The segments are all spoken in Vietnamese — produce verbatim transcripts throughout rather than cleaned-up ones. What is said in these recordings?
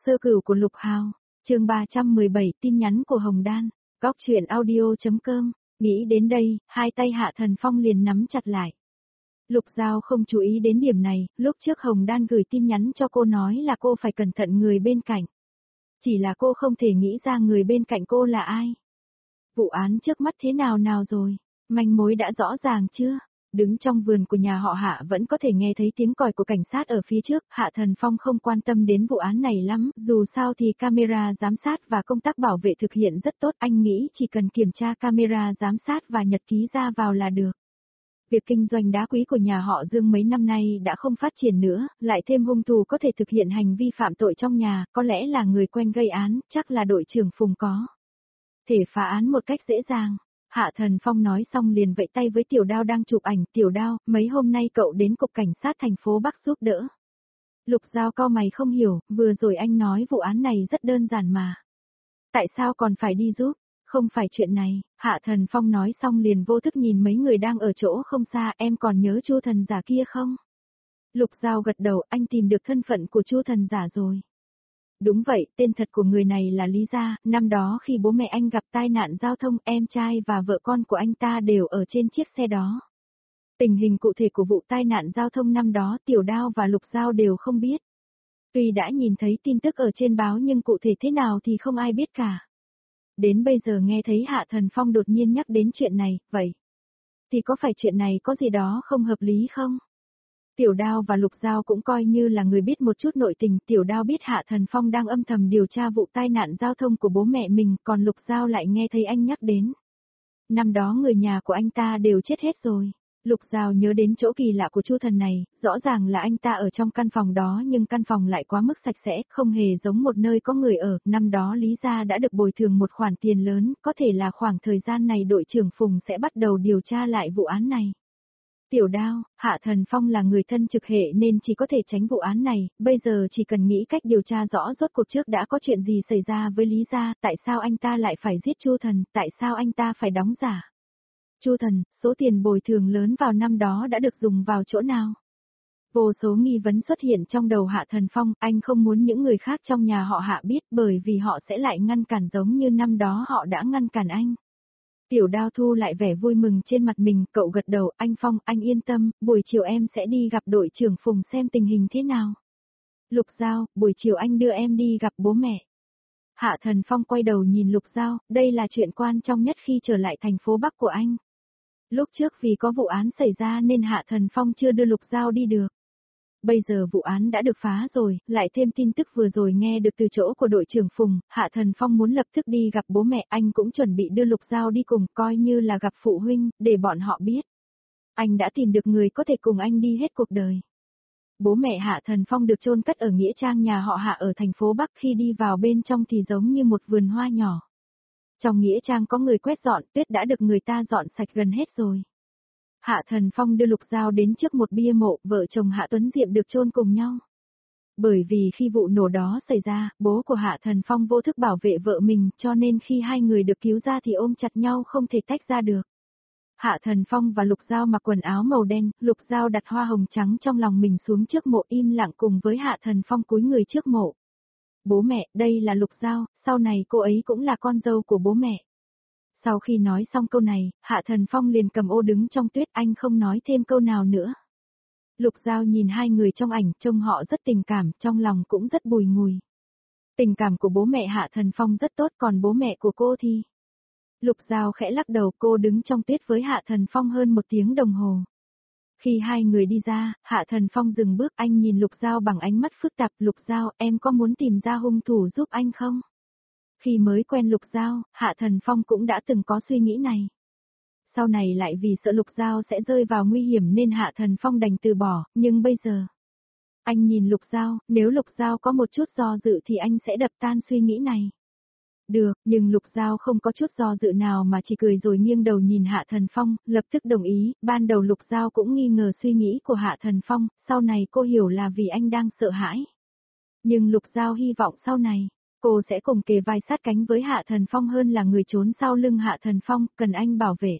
Sơ cửu của Lục Hào, chương ba trăm mười bảy tin nhắn của Hồng Đan, góc truyện audio.com, nghĩ đến đây, hai tay Hạ Thần Phong liền nắm chặt lại. Lục Giao không chú ý đến điểm này, lúc trước Hồng Đan gửi tin nhắn cho cô nói là cô phải cẩn thận người bên cạnh. Chỉ là cô không thể nghĩ ra người bên cạnh cô là ai. Vụ án trước mắt thế nào nào rồi, manh mối đã rõ ràng chưa? Đứng trong vườn của nhà họ Hạ vẫn có thể nghe thấy tiếng còi của cảnh sát ở phía trước, Hạ Thần Phong không quan tâm đến vụ án này lắm, dù sao thì camera giám sát và công tác bảo vệ thực hiện rất tốt, anh nghĩ chỉ cần kiểm tra camera giám sát và nhật ký ra vào là được. Việc kinh doanh đá quý của nhà họ Dương mấy năm nay đã không phát triển nữa, lại thêm hung thủ có thể thực hiện hành vi phạm tội trong nhà, có lẽ là người quen gây án, chắc là đội trưởng Phùng có thể phá án một cách dễ dàng. Hạ Thần Phong nói xong liền vẫy tay với Tiểu Đao đang chụp ảnh, Tiểu Đao, mấy hôm nay cậu đến cục cảnh sát thành phố Bắc giúp đỡ. Lục Giao cau mày không hiểu, vừa rồi anh nói vụ án này rất đơn giản mà. Tại sao còn phải đi giúp? Không phải chuyện này, Hạ Thần Phong nói xong liền vô thức nhìn mấy người đang ở chỗ không xa, em còn nhớ Chu thần giả kia không? Lục Giao gật đầu, anh tìm được thân phận của Chu thần giả rồi. Đúng vậy, tên thật của người này là Lý Gia, năm đó khi bố mẹ anh gặp tai nạn giao thông, em trai và vợ con của anh ta đều ở trên chiếc xe đó. Tình hình cụ thể của vụ tai nạn giao thông năm đó Tiểu Đao và Lục Giao đều không biết. Tuy đã nhìn thấy tin tức ở trên báo nhưng cụ thể thế nào thì không ai biết cả. Đến bây giờ nghe thấy Hạ Thần Phong đột nhiên nhắc đến chuyện này, vậy thì có phải chuyện này có gì đó không hợp lý không? Tiểu Đao và Lục Giao cũng coi như là người biết một chút nội tình, Tiểu Đao biết Hạ Thần Phong đang âm thầm điều tra vụ tai nạn giao thông của bố mẹ mình, còn Lục Giao lại nghe thấy anh nhắc đến. Năm đó người nhà của anh ta đều chết hết rồi. Lục Giao nhớ đến chỗ kỳ lạ của Chu thần này, rõ ràng là anh ta ở trong căn phòng đó nhưng căn phòng lại quá mức sạch sẽ, không hề giống một nơi có người ở, năm đó Lý Gia đã được bồi thường một khoản tiền lớn, có thể là khoảng thời gian này đội trưởng Phùng sẽ bắt đầu điều tra lại vụ án này. Tiểu Đao, Hạ Thần Phong là người thân trực hệ nên chỉ có thể tránh vụ án này, bây giờ chỉ cần nghĩ cách điều tra rõ rốt cuộc trước đã có chuyện gì xảy ra với Lý Gia, tại sao anh ta lại phải giết Chu thần, tại sao anh ta phải đóng giả. Chu thần, số tiền bồi thường lớn vào năm đó đã được dùng vào chỗ nào? Vô số nghi vấn xuất hiện trong đầu Hạ Thần Phong, anh không muốn những người khác trong nhà họ Hạ biết bởi vì họ sẽ lại ngăn cản giống như năm đó họ đã ngăn cản anh. Tiểu Đao thu lại vẻ vui mừng trên mặt mình, cậu gật đầu, anh Phong, anh yên tâm, buổi chiều em sẽ đi gặp đội trưởng Phùng xem tình hình thế nào. Lục Giao, buổi chiều anh đưa em đi gặp bố mẹ. Hạ Thần Phong quay đầu nhìn Lục Giao, đây là chuyện quan trọng nhất khi trở lại thành phố Bắc của anh. Lúc trước vì có vụ án xảy ra nên Hạ Thần Phong chưa đưa Lục Giao đi được. Bây giờ vụ án đã được phá rồi, lại thêm tin tức vừa rồi nghe được từ chỗ của đội trưởng Phùng, Hạ Thần Phong muốn lập tức đi gặp bố mẹ, anh cũng chuẩn bị đưa Lục Giao đi cùng, coi như là gặp phụ huynh, để bọn họ biết. Anh đã tìm được người có thể cùng anh đi hết cuộc đời. Bố mẹ Hạ Thần Phong được chôn cất ở nghĩa trang nhà họ Hạ ở thành phố Bắc, khi đi vào bên trong thì giống như một vườn hoa nhỏ. Trong nghĩa trang có người quét dọn, tuyết đã được người ta dọn sạch gần hết rồi. Hạ Thần Phong đưa Lục Giao đến trước một bia mộ, vợ chồng Hạ Tuấn Diệm được chôn cùng nhau. Bởi vì khi vụ nổ đó xảy ra, bố của Hạ Thần Phong vô thức bảo vệ vợ mình, cho nên khi hai người được cứu ra thì ôm chặt nhau không thể tách ra được. Hạ Thần Phong và Lục Giao mặc quần áo màu đen, Lục Giao đặt hoa hồng trắng trong lòng mình xuống trước mộ, im lặng cùng với Hạ Thần Phong cúi người trước mộ. Bố mẹ, đây là Lục Giao, sau này cô ấy cũng là con dâu của bố mẹ. Sau khi nói xong câu này, Hạ Thần Phong liền cầm ô đứng trong tuyết, anh không nói thêm câu nào nữa. Lục Giao nhìn hai người trong ảnh, trông họ rất tình cảm, trong lòng cũng rất bùi ngùi. Tình cảm của bố mẹ Hạ Thần Phong rất tốt, còn bố mẹ của cô thì... Lục Giao khẽ lắc đầu, cô đứng trong tuyết với Hạ Thần Phong hơn một tiếng đồng hồ. Khi hai người đi ra, Hạ Thần Phong dừng bước, anh nhìn Lục Giao bằng ánh mắt phức tạp, Lục Giao, em có muốn tìm ra hung thủ giúp anh không? Khi mới quen Lục Giao, Hạ Thần Phong cũng đã từng có suy nghĩ này. Sau này lại vì sợ Lục Giao sẽ rơi vào nguy hiểm nên Hạ Thần Phong đành từ bỏ, nhưng bây giờ... Anh nhìn Lục Giao, nếu Lục Giao có một chút do dự thì anh sẽ đập tan suy nghĩ này. Được, nhưng Lục Giao không có chút do dự nào mà chỉ cười rồi nghiêng đầu nhìn Hạ Thần Phong, lập tức đồng ý, ban đầu Lục Giao cũng nghi ngờ suy nghĩ của Hạ Thần Phong, sau này cô hiểu là vì anh đang sợ hãi. Nhưng Lục Giao hy vọng sau này, cô sẽ cùng kề vai sát cánh với Hạ Thần Phong hơn là người trốn sau lưng Hạ Thần Phong, cần anh bảo vệ.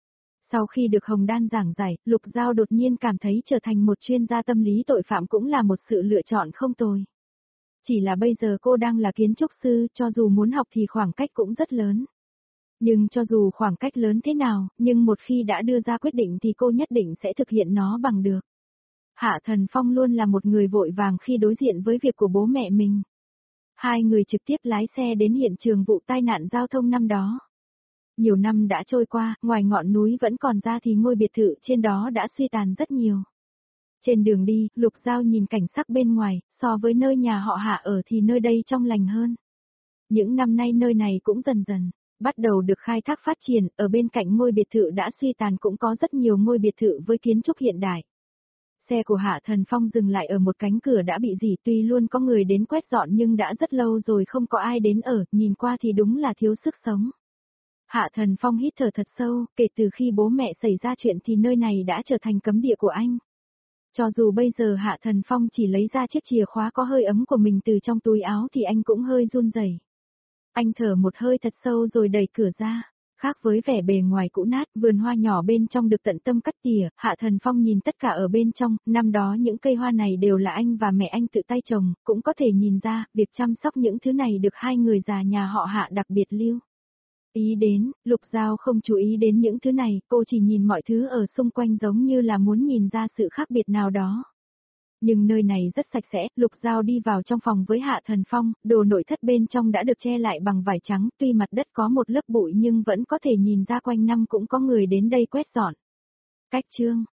Sau khi được Hồng Đan giảng giải, Lục Giao đột nhiên cảm thấy trở thành một chuyên gia tâm lý tội phạm cũng là một sự lựa chọn không tồi. Chỉ là bây giờ cô đang là kiến trúc sư, cho dù muốn học thì khoảng cách cũng rất lớn. Nhưng cho dù khoảng cách lớn thế nào, nhưng một khi đã đưa ra quyết định thì cô nhất định sẽ thực hiện nó bằng được. Hạ Thần Phong luôn là một người vội vàng khi đối diện với việc của bố mẹ mình. Hai người trực tiếp lái xe đến hiện trường vụ tai nạn giao thông năm đó. Nhiều năm đã trôi qua, ngoài ngọn núi vẫn còn ra thì ngôi biệt thự trên đó đã suy tàn rất nhiều. Trên đường đi, Lục Giao nhìn cảnh sắc bên ngoài, so với nơi nhà họ Hạ ở thì nơi đây trong lành hơn. Những năm nay nơi này cũng dần dần bắt đầu được khai thác phát triển, ở bên cạnh ngôi biệt thự đã suy tàn cũng có rất nhiều ngôi biệt thự với kiến trúc hiện đại. Xe của Hạ Thần Phong dừng lại ở một cánh cửa đã bị rỉ, tuy luôn có người đến quét dọn nhưng đã rất lâu rồi không có ai đến ở, nhìn qua thì đúng là thiếu sức sống. Hạ Thần Phong hít thở thật sâu, kể từ khi bố mẹ xảy ra chuyện thì nơi này đã trở thành cấm địa của anh. Cho dù bây giờ Hạ Thần Phong chỉ lấy ra chiếc chìa khóa có hơi ấm của mình từ trong túi áo thì anh cũng hơi run rẩy. Anh thở một hơi thật sâu rồi đẩy cửa ra. Khác với vẻ bề ngoài cũ nát, vườn hoa nhỏ bên trong được tận tâm cắt tỉa, Hạ Thần Phong nhìn tất cả ở bên trong, năm đó những cây hoa này đều là anh và mẹ anh tự tay trồng, cũng có thể nhìn ra, việc chăm sóc những thứ này được hai người già nhà họ Hạ đặc biệt lưu ý đến. Lục Giao không chú ý đến những thứ này, cô chỉ nhìn mọi thứ ở xung quanh giống như là muốn nhìn ra sự khác biệt nào đó. Nhưng nơi này rất sạch sẽ, Lục Giao đi vào trong phòng với Hạ Thần Phong, đồ nội thất bên trong đã được che lại bằng vải trắng, tuy mặt đất có một lớp bụi nhưng vẫn có thể nhìn ra quanh năm cũng có người đến đây quét dọn. Cách chương